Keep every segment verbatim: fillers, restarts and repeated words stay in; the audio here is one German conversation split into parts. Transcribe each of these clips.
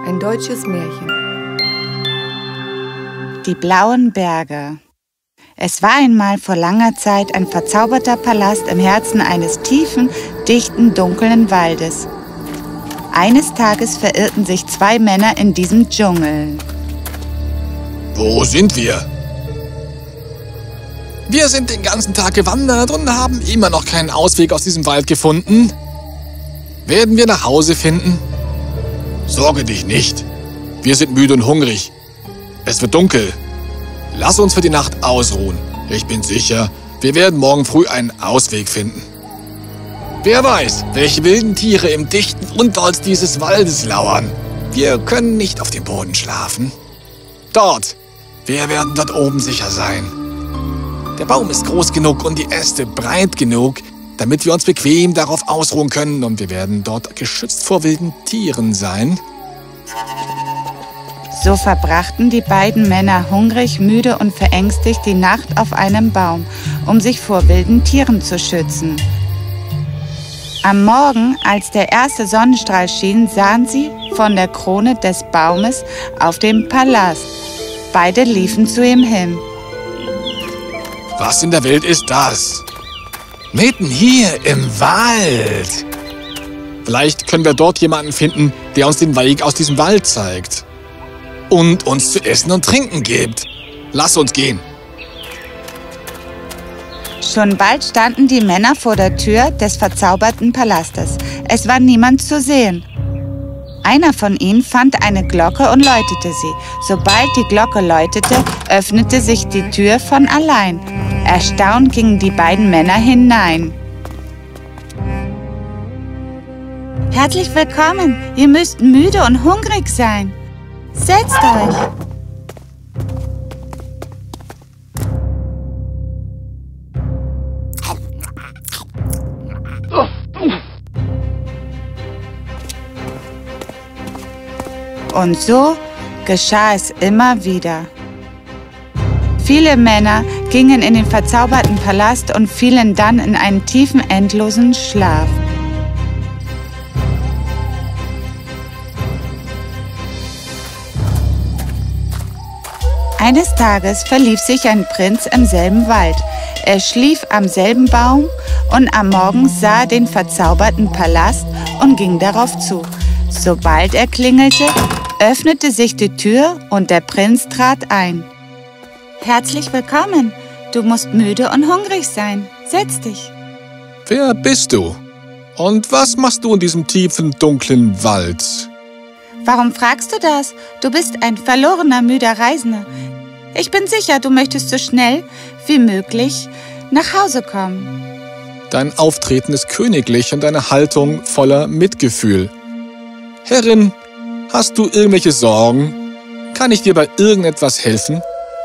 Ein deutsches Märchen. Die blauen Berge. Es war einmal vor langer Zeit ein verzauberter Palast im Herzen eines tiefen, dichten, dunklen Waldes. Eines Tages verirrten sich zwei Männer in diesem Dschungel. Wo sind wir? Wir sind den ganzen Tag gewandert und haben immer noch keinen Ausweg aus diesem Wald gefunden. Werden wir nach Hause finden? Sorge dich nicht. Wir sind müde und hungrig. Es wird dunkel. Lass uns für die Nacht ausruhen. Ich bin sicher, wir werden morgen früh einen Ausweg finden. Wer weiß, welche wilden Tiere im dichten Unterholz dieses Waldes lauern. Wir können nicht auf dem Boden schlafen. Dort. Wir werden dort oben sicher sein. Der Baum ist groß genug und die Äste breit genug, damit wir uns bequem darauf ausruhen können, und wir werden dort geschützt vor wilden Tieren sein. So verbrachten die beiden Männer hungrig, müde und verängstigt die Nacht auf einem Baum, um sich vor wilden Tieren zu schützen. Am Morgen, als der erste Sonnenstrahl schien, sahen sie von der Krone des Baumes auf den Palast. Beide liefen zu ihm hin. Was in der Welt ist das? Mitten hier im Wald. Vielleicht können wir dort jemanden finden, der uns den Weg aus diesem Wald zeigt. Und uns zu essen und trinken gibt. Lass uns gehen. Schon bald standen die Männer vor der Tür des verzauberten Palastes. Es war niemand zu sehen. Einer von ihnen fand eine Glocke und läutete sie. Sobald die Glocke läutete, öffnete sich die Tür von allein. Erstaunt gingen die beiden Männer hinein. Herzlich willkommen. Ihr müsst müde und hungrig sein. Setzt euch. Und so geschah es immer wieder. Viele Männer gingen in den verzauberten Palast und fielen dann in einen tiefen, endlosen Schlaf. Eines Tages verlief sich ein Prinz im selben Wald. Er schlief am selben Baum und am Morgen sah er den verzauberten Palast und ging darauf zu. Sobald er klingelte, öffnete sich die Tür und der Prinz trat ein. Herzlich willkommen. Du musst müde und hungrig sein. Setz dich. Wer bist du? Und was machst du in diesem tiefen, dunklen Wald? Warum fragst du das? Du bist ein verlorener, müder Reisender. Ich bin sicher, du möchtest so schnell wie möglich nach Hause kommen. Dein Auftreten ist königlich und deine Haltung voller Mitgefühl. Herrin, hast du irgendwelche Sorgen? Kann ich dir bei irgendetwas helfen?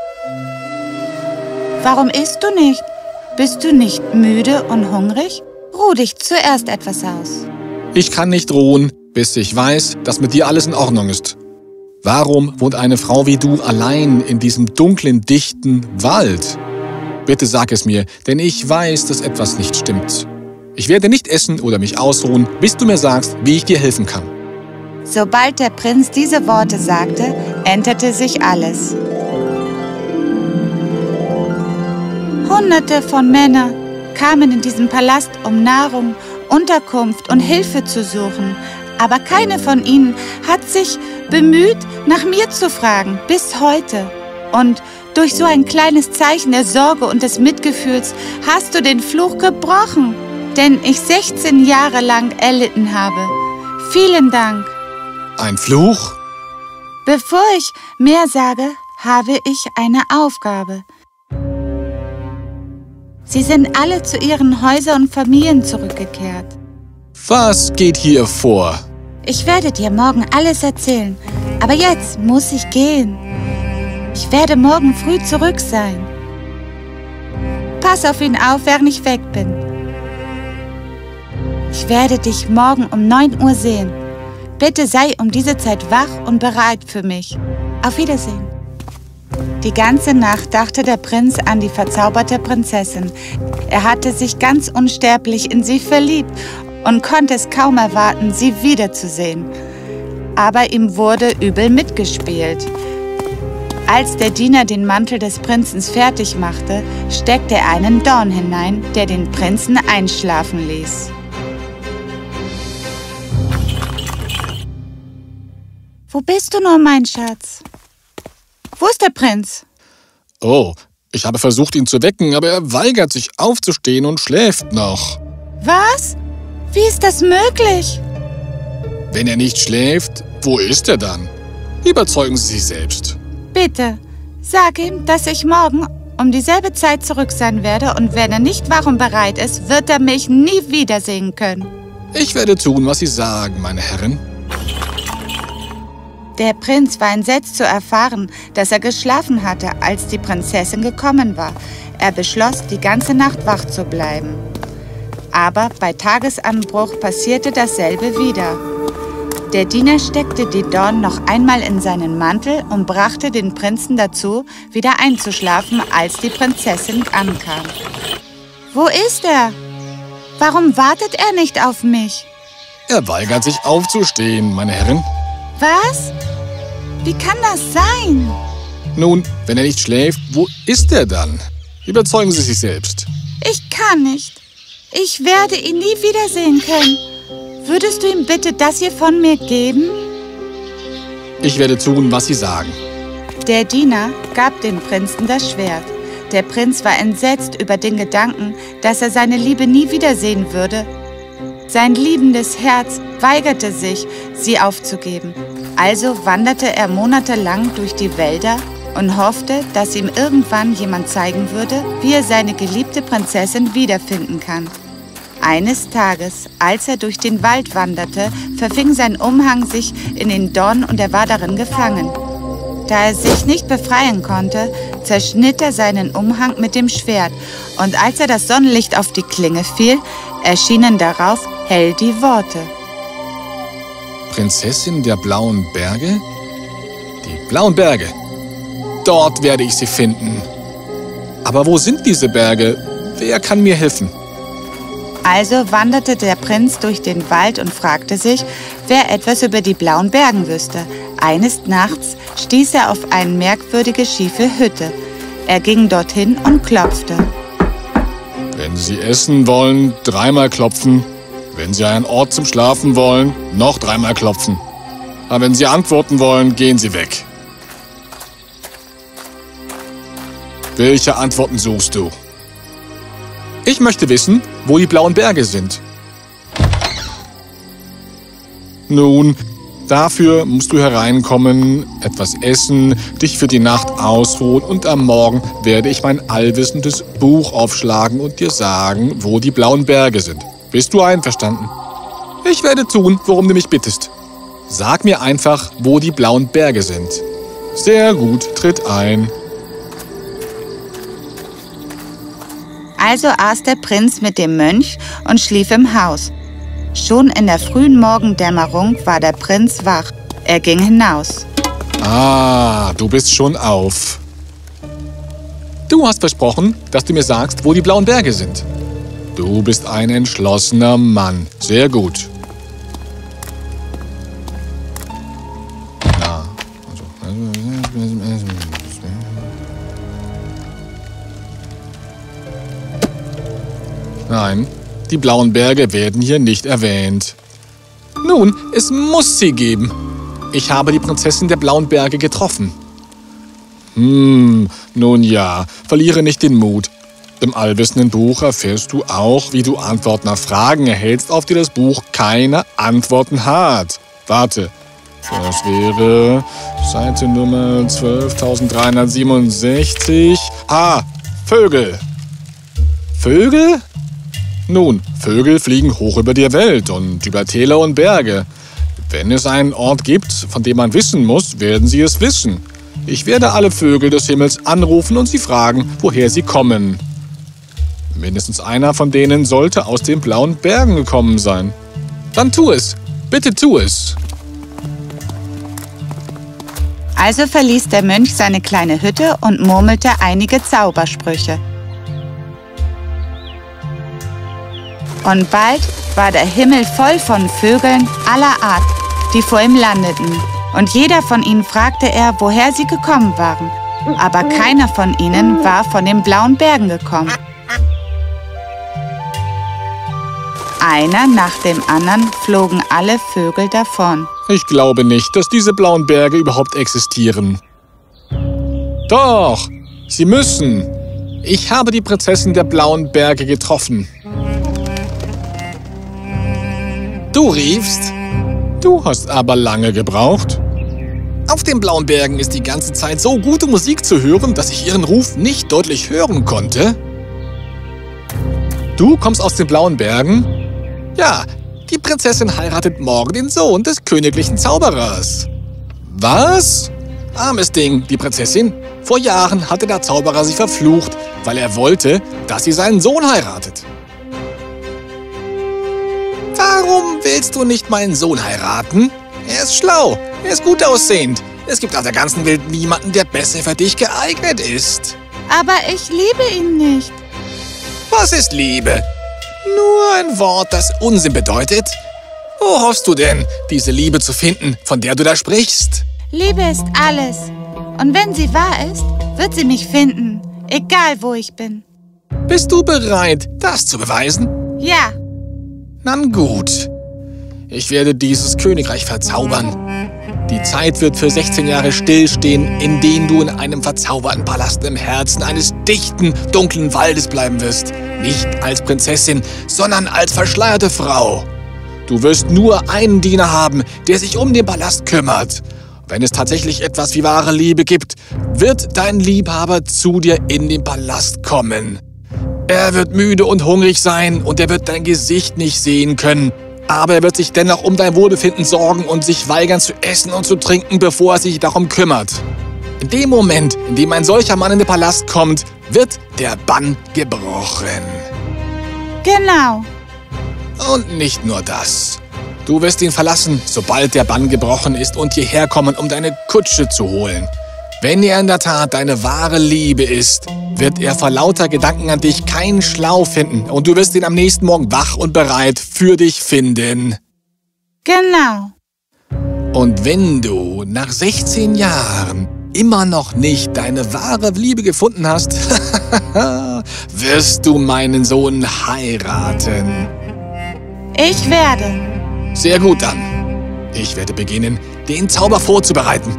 Warum isst du nicht? Bist du nicht müde und hungrig? Ruh dich zuerst etwas aus. Ich kann nicht ruhen, bis ich weiß, dass mit dir alles in Ordnung ist. Warum wohnt eine Frau wie du allein in diesem dunklen, dichten Wald? Bitte sag es mir, denn ich weiß, dass etwas nicht stimmt. Ich werde nicht essen oder mich ausruhen, bis du mir sagst, wie ich dir helfen kann. Sobald der Prinz diese Worte sagte, änderte sich alles. Hunderte von Männern kamen in diesen Palast, um Nahrung, Unterkunft und Hilfe zu suchen. Aber keine von ihnen hat sich bemüht, nach mir zu fragen, bis heute. Und durch so ein kleines Zeichen der Sorge und des Mitgefühls hast du den Fluch gebrochen, den ich sechzehn Jahre lang erlitten habe. Vielen Dank. Ein Fluch? Bevor ich mehr sage, habe ich eine Aufgabe. Sie sind alle zu ihren Häusern und Familien zurückgekehrt. Was geht hier vor? Ich werde dir morgen alles erzählen, aber jetzt muss ich gehen. Ich werde morgen früh zurück sein. Pass auf ihn auf, während ich weg bin. Ich werde dich morgen um neun Uhr sehen. Bitte sei um diese Zeit wach und bereit für mich. Auf Wiedersehen. Die ganze Nacht dachte der Prinz an die verzauberte Prinzessin. Er hatte sich ganz unsterblich in sie verliebt und konnte es kaum erwarten, sie wiederzusehen. aber ihm wurde übel mitgespielt. Als der Diener den Mantel des Prinzen fertig machte, steckte er einen Dorn hinein, der den Prinzen einschlafen ließ. Wo bist du nur, mein Schatz? Wo ist der Prinz? Oh, ich habe versucht, ihn zu wecken, aber er weigert sich aufzustehen und schläft noch. Was? Wie ist das möglich? Wenn er nicht schläft, wo ist er dann? Überzeugen Sie sich selbst. Bitte, sag ihm, dass ich morgen um dieselbe Zeit zurück sein werde und wenn er nicht wach und bereit ist, wird er mich nie wiedersehen können. Ich werde tun, was Sie sagen, meine Herrin. Der Prinz war entsetzt zu erfahren, dass er geschlafen hatte, als die Prinzessin gekommen war. Er beschloss, die ganze Nacht wach zu bleiben. Aber bei Tagesanbruch passierte dasselbe wieder. Der Diener steckte die Dorn noch einmal in seinen Mantel und brachte den Prinzen dazu, wieder einzuschlafen, als die Prinzessin ankam. Wo ist er? Warum wartet er nicht auf mich? Er weigert sich aufzustehen, meine Herrin. Was? Wie kann das sein? Nun, wenn er nicht schläft, wo ist er dann? Überzeugen Sie sich selbst. Ich kann nicht. Ich werde ihn nie wiedersehen können. Würdest du ihm bitte das hier von mir geben? Ich werde tun, was Sie sagen. Der Diener gab dem Prinzen das Schwert. Der Prinz war entsetzt über den Gedanken, dass er seine Liebe nie wiedersehen würde. Sein liebendes Herz weigerte sich, sie aufzugeben. Also wanderte er monatelang durch die Wälder und hoffte, dass ihm irgendwann jemand zeigen würde, wie er seine geliebte Prinzessin wiederfinden kann. Eines Tages, als er durch den Wald wanderte, verfing sein Umhang sich in den Dorn und er war darin gefangen. Da er sich nicht befreien konnte, zerschnitt er seinen Umhang mit dem Schwert und als er das Sonnenlicht auf die Klinge fiel, erschienen darauf hell die Worte. Prinzessin der blauen Berge? Die blauen Berge. Dort werde ich sie finden. Aber wo sind diese Berge? Wer kann mir helfen? Also wanderte der Prinz durch den Wald und fragte sich, wer etwas über die blauen Berge wüsste. Eines Nachts stieß er auf eine merkwürdige schiefe Hütte. Er ging dorthin und klopfte. Wenn Sie essen wollen, dreimal klopfen. Wenn Sie einen Ort zum Schlafen wollen, noch dreimal klopfen. Aber wenn Sie antworten wollen, gehen Sie weg. Welche Antworten suchst du? Ich möchte wissen, wo die blauen Berge sind. Nun, dafür musst du hereinkommen, etwas essen, dich für die Nacht ausruhen und am Morgen werde ich mein allwissendes Buch aufschlagen und dir sagen, wo die blauen Berge sind. Bist du einverstanden? Ich werde tun, worum du mich bittest. Sag mir einfach, wo die blauen Berge sind. Sehr gut, tritt ein. Also aß der Prinz mit dem Mönch und schlief im Haus. Schon in der frühen Morgendämmerung war der Prinz wach. Er ging hinaus. Ah, du bist schon auf. Du hast versprochen, dass du mir sagst, wo die blauen Berge sind. Du bist ein entschlossener Mann. Sehr gut. Na, also, Nein, die blauen Berge werden hier nicht erwähnt. Nun, es muss sie geben. Ich habe die Prinzessin der blauen Berge getroffen. Hm, nun ja, verliere nicht den Mut. Im allwissenden Buch erfährst du auch, wie du Antworten auf Fragen erhältst, auf die das Buch keine Antworten hat. Warte, das wäre Seite Nummer zwölftausenddreihundertsiebenundsechzig. Ah, Vögel. Vögel? Nun, Vögel fliegen hoch über die Welt und über Täler und Berge. Wenn es einen Ort gibt, von dem man wissen muss, werden sie es wissen. Ich werde alle Vögel des Himmels anrufen und sie fragen, woher sie kommen. Mindestens einer von denen sollte aus den blauen Bergen gekommen sein. Dann tu es. Bitte tu es. Also verließ der Mönch seine kleine Hütte und murmelte einige Zaubersprüche. Und bald war der Himmel voll von Vögeln aller Art. die vor ihm landeten. Und jeder von ihnen fragte er, woher sie gekommen waren. Aber keiner von ihnen war von den blauen Bergen gekommen. Einer nach dem anderen flogen alle Vögel davon. Ich glaube nicht, dass diese blauen Berge überhaupt existieren. Doch, sie müssen. Ich habe die Prinzessin der blauen Berge getroffen. Du riefst? Du hast aber lange gebraucht. Auf den blauen Bergen ist die ganze Zeit so gute Musik zu hören, dass ich ihren Ruf nicht deutlich hören konnte. Du kommst aus den blauen Bergen? Ja, die Prinzessin heiratet morgen den Sohn des königlichen Zauberers. Was? Armes Ding, die Prinzessin. Vor Jahren hatte der Zauberer sie verflucht, weil er wollte, dass sie seinen Sohn heiratet. Warum willst du nicht meinen Sohn heiraten? Er ist schlau, er ist gut aussehend. Es gibt auf der ganzen Welt niemanden, der besser für dich geeignet ist. Aber ich liebe ihn nicht. Was ist Liebe? Nur ein Wort, das Unsinn bedeutet. Wo hoffst du denn, diese Liebe zu finden, von der du da sprichst? Liebe ist alles. Und wenn sie wahr ist, wird sie mich finden, egal wo ich bin. Bist du bereit, das zu beweisen? Ja. Na gut. Ich werde dieses Königreich verzaubern. Die Zeit wird für sechzehn Jahre stillstehen, in denen du in einem verzauberten Palast im Herzen eines dichten, dunklen Waldes bleiben wirst. Nicht als Prinzessin, sondern als verschleierte Frau. Du wirst nur einen Diener haben, der sich um den Palast kümmert. Wenn es tatsächlich etwas wie wahre Liebe gibt, wird dein Liebhaber zu dir in den Palast kommen. Er wird müde und hungrig sein und er wird dein Gesicht nicht sehen können. Aber er wird sich dennoch um dein Wohlbefinden sorgen und sich weigern zu essen und zu trinken, bevor er sich darum kümmert. In dem Moment, in dem ein solcher Mann in den Palast kommt, wird der Bann gebrochen. Genau. Und nicht nur das. Du wirst ihn verlassen, sobald der Bann gebrochen ist und hierher kommen, um deine Kutsche zu holen. Wenn er in der Tat deine wahre Liebe ist, wird er vor lauter Gedanken an dich keinen Schlauch finden und du wirst ihn am nächsten Morgen wach und bereit für dich finden. Genau. Und wenn du nach sechzehn Jahren immer noch nicht deine wahre Liebe gefunden hast, wirst du meinen Sohn heiraten. Ich werde. Sehr gut dann. Ich werde beginnen, den Zauber vorzubereiten.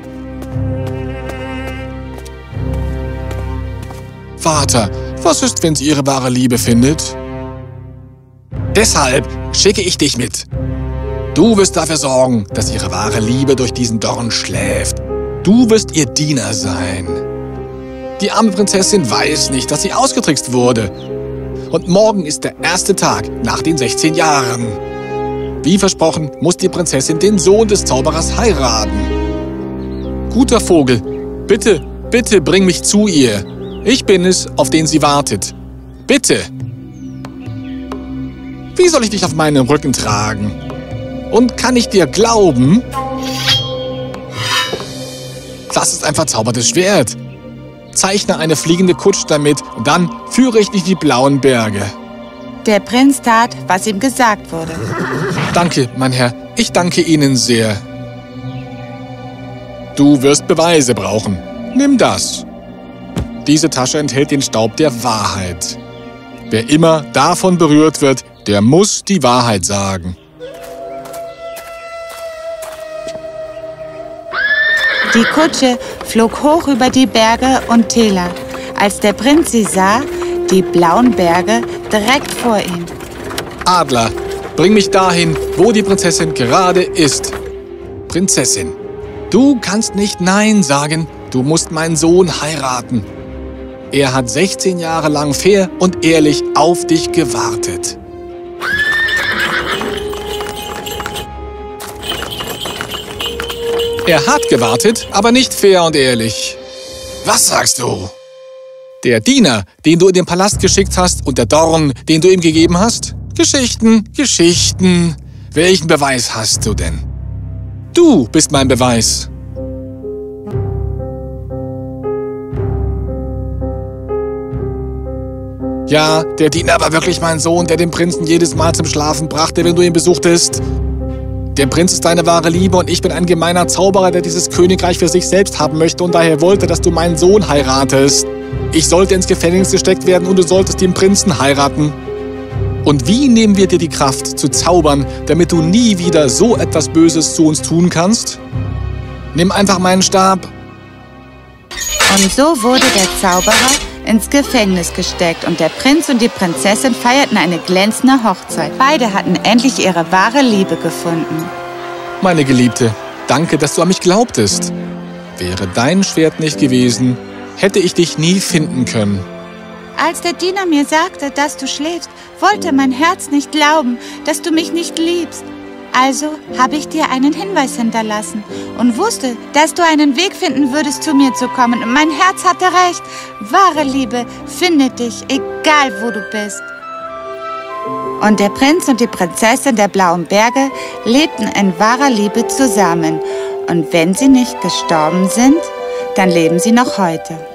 Vater, was ist, wenn sie ihre wahre Liebe findet? Deshalb schicke ich dich mit. Du wirst dafür sorgen, dass ihre wahre Liebe durch diesen Dorn schläft. Du wirst ihr Diener sein. Die arme Prinzessin weiß nicht, dass sie ausgetrickst wurde. Und morgen ist der erste Tag nach den sechzehn Jahren. Wie versprochen, muss die Prinzessin den Sohn des Zauberers heiraten. Guter Vogel, bitte, bitte bring mich zu ihr. Ich bin es, auf den sie wartet. Bitte. Wie soll ich dich auf meinem Rücken tragen? Und kann ich dir glauben? Das ist ein verzaubertes Schwert. Zeichne eine fliegende Kutsche damit und dann führe ich dich in die blauen Berge. Der Prinz tat, was ihm gesagt wurde. Danke, mein Herr. Ich danke Ihnen sehr. Du wirst Beweise brauchen. Nimm das. Diese Tasche enthält den Staub der Wahrheit. Wer immer davon berührt wird, der muss die Wahrheit sagen. Die Kutsche flog hoch über die Berge und Täler. Als der Prinz sie sah, die blauen Berge direkt vor ihm. Adler, bring mich dahin, wo die Prinzessin gerade ist. Prinzessin, du kannst nicht Nein sagen. Du musst meinen Sohn heiraten. Er hat sechzehn Jahre lang fair und ehrlich auf dich gewartet. Er hat gewartet, aber nicht fair und ehrlich. Was sagst du? Der Diener, den du in den Palast geschickt hast, und der Dorn, den du ihm gegeben hast? Geschichten, Geschichten. Welchen Beweis hast du denn? Du bist mein Beweis. Ja, der Diener war wirklich mein Sohn, der den Prinzen jedes Mal zum Schlafen brachte, wenn du ihn besuchtest. Der Prinz ist deine wahre Liebe und ich bin ein gemeiner Zauberer, der dieses Königreich für sich selbst haben möchte und daher wollte, dass du meinen Sohn heiratest. Ich sollte ins Gefängnis gesteckt werden und du solltest den Prinzen heiraten. Und wie nehmen wir dir die Kraft zu zaubern, damit du nie wieder so etwas Böses zu uns tun kannst? Nimm einfach meinen Stab. Und so wurde der Zauberer ins Gefängnis gesteckt und der Prinz und die Prinzessin feierten eine glänzende Hochzeit. Beide hatten endlich ihre wahre Liebe gefunden. Meine Geliebte, danke, dass du an mich glaubtest. Wäre dein Schwert nicht gewesen, hätte ich dich nie finden können. Als der Diener mir sagte, dass du schläfst, wollte mein Herz nicht glauben, dass du mich nicht liebst. Also habe ich dir einen Hinweis hinterlassen und wusste, dass du einen Weg finden würdest, zu mir zu kommen. Und mein Herz hatte recht. Wahre Liebe findet dich, egal wo du bist. Und der Prinz und die Prinzessin der Blauen Berge lebten in wahrer Liebe zusammen. Und wenn sie nicht gestorben sind, dann leben sie noch heute.